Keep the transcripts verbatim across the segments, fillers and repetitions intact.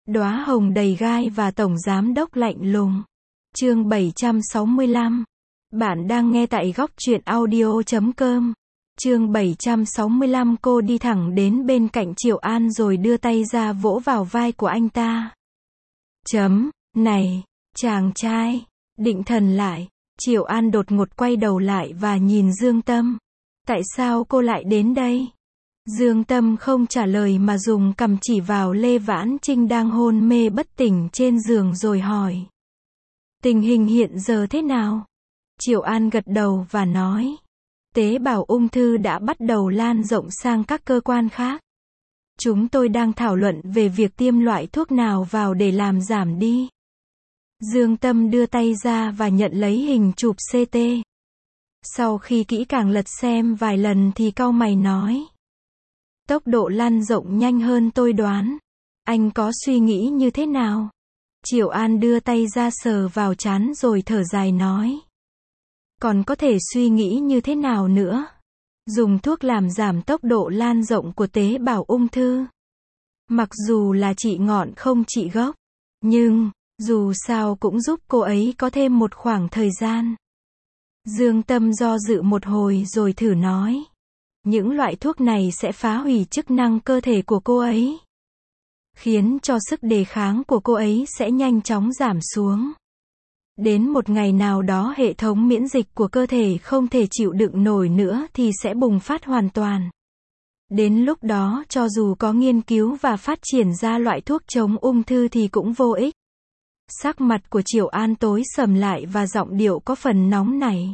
Đóa hồng đầy gai và tổng giám đốc lạnh lùng. Chương bảy trăm sáu mươi lăm. Bạn đang nghe tại góc truyện audio chấm com. Chương bảy trăm sáu mươi lăm. Cô đi thẳng đến bên cạnh Triệu An rồi đưa tay ra vỗ vào vai của anh ta. Chấm, này, chàng trai, định thần lại. Triệu An đột ngột quay đầu lại và nhìn Dương Tâm. Tại sao cô lại đến đây? Dương Tâm không trả lời mà dùng cằm chỉ vào Lê Vãn Trinh đang hôn mê bất tỉnh trên giường rồi hỏi. Tình hình hiện giờ thế nào? Triệu An gật đầu và nói. Tế bào ung thư đã bắt đầu lan rộng sang các cơ quan khác. Chúng tôi đang thảo luận về việc tiêm loại thuốc nào vào để làm giảm đi. Dương Tâm đưa tay ra và nhận lấy hình chụp xê tê. Sau khi kỹ càng lật xem vài lần thì cau mày nói. Tốc độ lan rộng nhanh hơn tôi đoán. Anh có suy nghĩ như thế nào? Triệu An đưa tay ra sờ vào trán rồi thở dài nói. Còn có thể suy nghĩ như thế nào nữa? Dùng thuốc làm giảm tốc độ lan rộng của tế bào ung thư. Mặc dù là trị ngọn không trị gốc. Nhưng, dù sao cũng giúp cô ấy có thêm một khoảng thời gian. Dương Tâm do dự một hồi rồi thử nói. Những loại thuốc này sẽ phá hủy chức năng cơ thể của cô ấy. Khiến cho sức đề kháng của cô ấy sẽ nhanh chóng giảm xuống. Đến một ngày nào đó hệ thống miễn dịch của cơ thể không thể chịu đựng nổi nữa thì sẽ bùng phát hoàn toàn. Đến lúc đó cho dù có nghiên cứu và phát triển ra loại thuốc chống ung thư thì cũng vô ích. Sắc mặt của Triệu An tối sầm lại và giọng điệu có phần nóng nảy.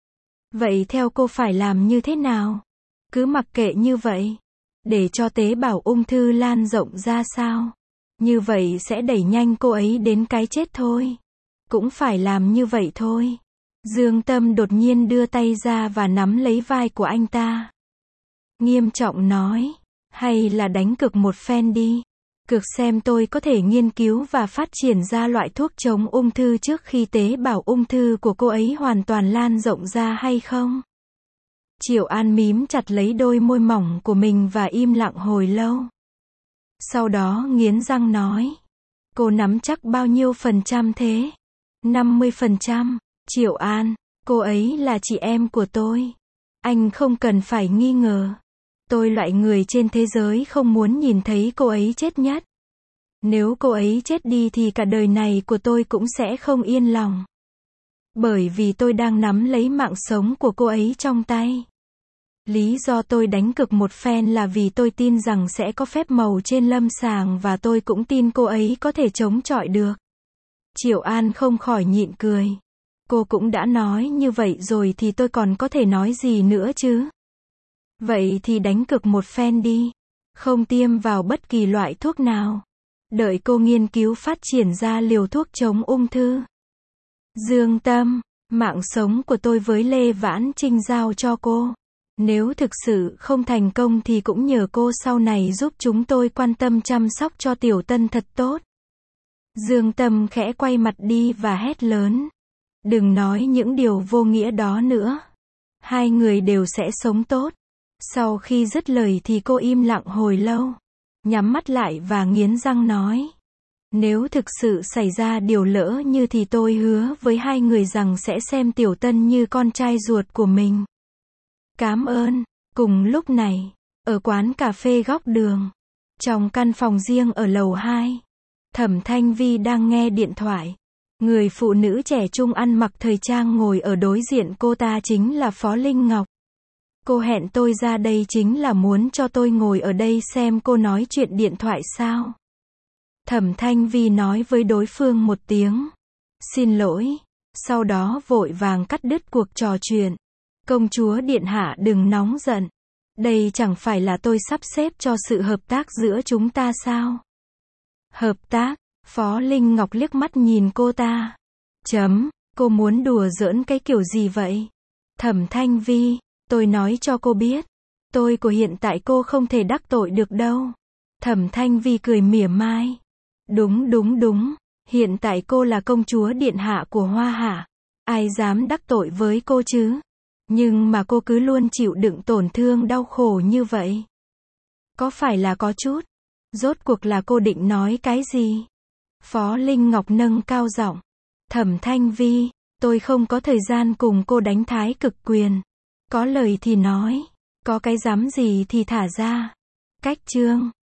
Vậy theo cô phải làm như thế nào? Cứ mặc kệ như vậy. Để cho tế bào ung thư lan rộng ra sao? Như vậy sẽ đẩy nhanh cô ấy đến cái chết thôi. Cũng phải làm như vậy thôi. Dương Tâm đột nhiên đưa tay ra và nắm lấy vai của anh ta. Nghiêm trọng nói. Hay là đánh cược một phen đi. Cược xem tôi có thể nghiên cứu và phát triển ra loại thuốc chống ung thư trước khi tế bào ung thư của cô ấy hoàn toàn lan rộng ra hay không? Triệu An mím chặt lấy đôi môi mỏng của mình và im lặng hồi lâu. Sau đó nghiến răng nói. Cô nắm chắc bao nhiêu phần trăm thế? năm mươi phần trăm. Triệu An, cô ấy là chị em của tôi. Anh không cần phải nghi ngờ. Tôi loại người trên thế giới không muốn nhìn thấy cô ấy chết nhất. Nếu cô ấy chết đi thì cả đời này của tôi cũng sẽ không yên lòng. Bởi vì tôi đang nắm lấy mạng sống của cô ấy trong tay. Lý do tôi đánh cược một phen là vì tôi tin rằng sẽ có phép màu trên lâm sàng và tôi cũng tin cô ấy có thể chống chọi được. Triệu An không khỏi nhịn cười. Cô cũng đã nói như vậy rồi thì tôi còn có thể nói gì nữa chứ? Vậy thì đánh cược một phen đi. Không tiêm vào bất kỳ loại thuốc nào. Đợi cô nghiên cứu phát triển ra liều thuốc chống ung thư. Dương Tâm, mạng sống của tôi với Lê Vãn Trinh giao cho cô. Nếu thực sự không thành công thì cũng nhờ cô sau này giúp chúng tôi quan tâm chăm sóc cho Tiểu Tân thật tốt. Dương Tâm khẽ quay mặt đi và hét lớn. Đừng nói những điều vô nghĩa đó nữa. Hai người đều sẽ sống tốt. Sau khi dứt lời thì cô im lặng hồi lâu. Nhắm mắt lại và nghiến răng nói. Nếu thực sự xảy ra điều lỡ như thì tôi hứa với hai người rằng sẽ xem Tiểu Tân như con trai ruột của mình. Cảm ơn. Cùng lúc này, ở quán cà phê góc đường, trong căn phòng riêng ở lầu hai, Thẩm Thanh Vi đang nghe điện thoại. Người phụ nữ trẻ trung ăn mặc thời trang ngồi ở đối diện cô ta chính là Phó Linh Ngọc. Cô hẹn tôi ra đây chính là muốn cho tôi ngồi ở đây xem cô nói chuyện điện thoại sao? Thẩm Thanh Vi nói với đối phương một tiếng. Xin lỗi. Sau đó vội vàng cắt đứt cuộc trò chuyện. Công chúa điện hạ đừng nóng giận. Đây chẳng phải là tôi sắp xếp cho sự hợp tác giữa chúng ta sao? Hợp tác? Phó Linh Ngọc liếc mắt nhìn cô ta. Chấm, cô muốn đùa giỡn cái kiểu gì vậy? Thẩm Thanh Vi, tôi nói cho cô biết. Tôi của hiện tại cô không thể đắc tội được đâu. Thẩm Thanh Vi cười mỉa mai. Đúng đúng đúng, hiện tại cô là công chúa điện hạ của Hoa Hạ. Ai dám đắc tội với cô chứ? Nhưng mà cô cứ luôn chịu đựng tổn thương đau khổ như vậy. Có phải là có chút Rốt cuộc là cô định nói cái gì? Phó Linh Ngọc nâng cao giọng. Thẩm Thanh Vi, tôi không có thời gian cùng cô đánh thái cực quyền. Có lời thì nói, có cái dám gì thì thả ra. Cách chương.